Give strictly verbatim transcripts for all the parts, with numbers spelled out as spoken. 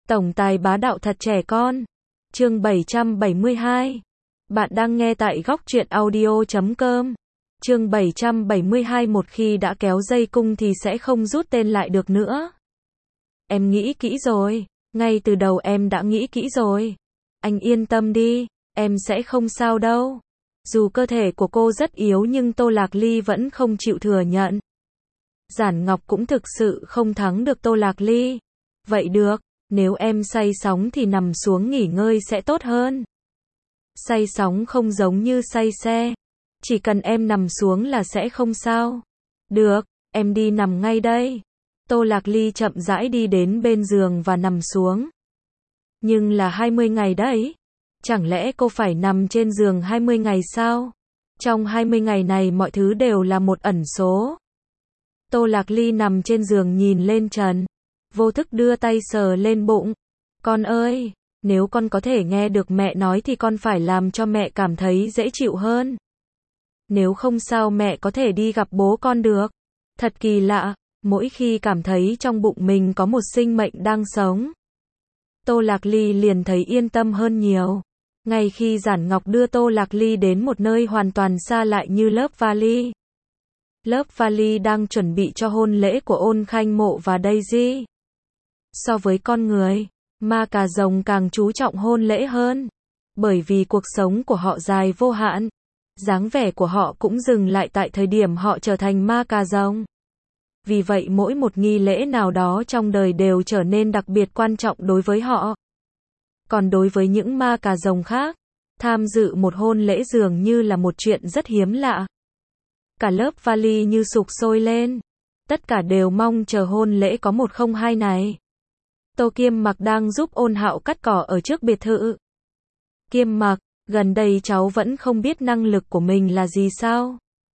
Tổng tài bá đạo thật trẻ con. Chương bảy trăm bảy mươi hai. Bạn đang nghe tại góc truyện audio chấm com. Chương bảy trăm bảy mươi hai. Một khi đã kéo dây cung thì sẽ không rút tên lại được nữa. Em nghĩ kỹ rồi. Ngay từ đầu em đã nghĩ kỹ rồi. Anh yên tâm đi, em sẽ không sao đâu. Dù cơ thể của cô rất yếu nhưng Tô Lạc Ly vẫn không chịu thừa nhận. Giản Ngọc cũng thực sự không thắng được Tô Lạc Ly. Vậy được, nếu em say sóng thì nằm xuống nghỉ ngơi sẽ tốt hơn. Say sóng không giống như say xe. Chỉ cần em nằm xuống là sẽ không sao. Được, em đi nằm ngay đây. Tô Lạc Ly chậm rãi đi đến bên giường và nằm xuống. Nhưng là hai mươi ngày đấy. Chẳng lẽ cô phải nằm trên giường hai mươi ngày sao? Trong hai mươi ngày này mọi thứ đều là một ẩn số. Tô Lạc Ly nằm trên giường nhìn lên trần. Vô thức đưa tay sờ lên bụng. Con ơi, nếu con có thể nghe được mẹ nói thì con phải làm cho mẹ cảm thấy dễ chịu hơn. Nếu không sao mẹ có thể đi gặp bố con được. Thật kỳ lạ, mỗi khi cảm thấy trong bụng mình có một sinh mệnh đang sống, Tô Lạc Ly liền thấy yên tâm hơn nhiều. Ngay khi Giản Ngọc đưa Tô Lạc Ly đến một nơi hoàn toàn xa lạ như lớp vali. Lớp vali đang chuẩn bị cho hôn lễ của Ôn Khanh Mộ và Daisy. So với con người, ma cà rồng càng chú trọng hôn lễ hơn. Bởi vì cuộc sống của họ dài vô hạn, dáng vẻ của họ cũng dừng lại tại thời điểm họ trở thành ma cà rồng. Vì vậy mỗi một nghi lễ nào đó trong đời đều trở nên đặc biệt quan trọng đối với họ. Còn đối với những ma cà rồng khác, tham dự một hôn lễ dường như là một chuyện rất hiếm lạ. Cả lớp vali như sục sôi lên. Tất cả đều mong chờ hôn lễ có một không hai này. Tô Kiêm Mặc đang giúp Ôn Hạo cắt cỏ ở trước biệt thự. Kiêm Mặc, gần đây cháu vẫn không biết năng lực của mình là gì sao?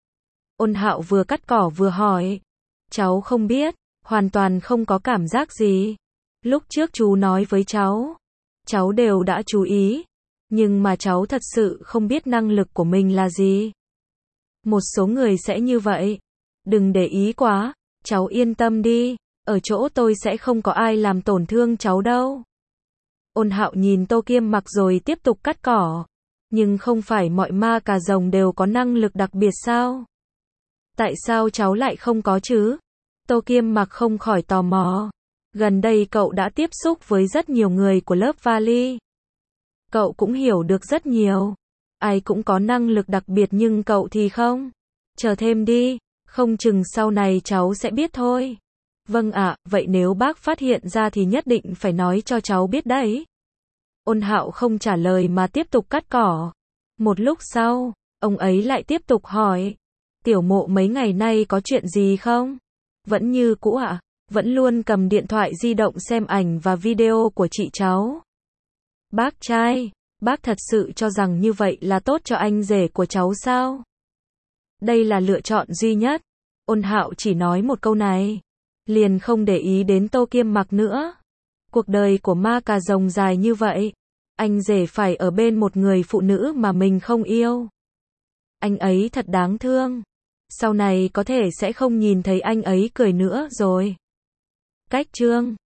Ôn Hạo vừa cắt cỏ vừa hỏi. Cháu không biết, hoàn toàn không có cảm giác gì. Lúc trước chú nói với cháu, cháu đều đã chú ý. Nhưng mà cháu thật sự không biết năng lực của mình là gì. Một số người sẽ như vậy. Đừng để ý quá, cháu yên tâm đi. Ở chỗ tôi sẽ không có ai làm tổn thương cháu đâu. Ôn Hạo nhìn Tô Kiêm Mặc rồi tiếp tục cắt cỏ. Nhưng không phải mọi ma cà rồng đều có năng lực đặc biệt sao? Tại sao cháu lại không có chứ? Tô Kiêm Mặc không khỏi tò mò. Gần đây cậu đã tiếp xúc với rất nhiều người của lớp vali. Cậu cũng hiểu được rất nhiều. Ai cũng có năng lực đặc biệt nhưng cậu thì không. Chờ thêm đi, không chừng sau này cháu sẽ biết thôi. Vâng ạ, vậy nếu bác phát hiện ra thì nhất định phải nói cho cháu biết đấy. Ôn Hạo không trả lời mà tiếp tục cắt cỏ. Một lúc sau, ông ấy lại tiếp tục hỏi. Tiểu Mộ mấy ngày nay có chuyện gì không? Vẫn như cũ ạ, vẫn luôn cầm điện thoại di động xem ảnh và video của chị cháu. Bác trai, bác thật sự cho rằng như vậy là tốt cho anh rể của cháu sao? Đây là lựa chọn duy nhất. Ôn Hạo chỉ nói một câu này, liền không để ý đến Tô Kiêm Mặc nữa. Cuộc đời của ma cà rồng dài như vậy, anh rể phải ở bên một người phụ nữ mà mình không yêu. Anh ấy thật đáng thương. Sau này có thể sẽ không nhìn thấy anh ấy cười nữa rồi. Cách chương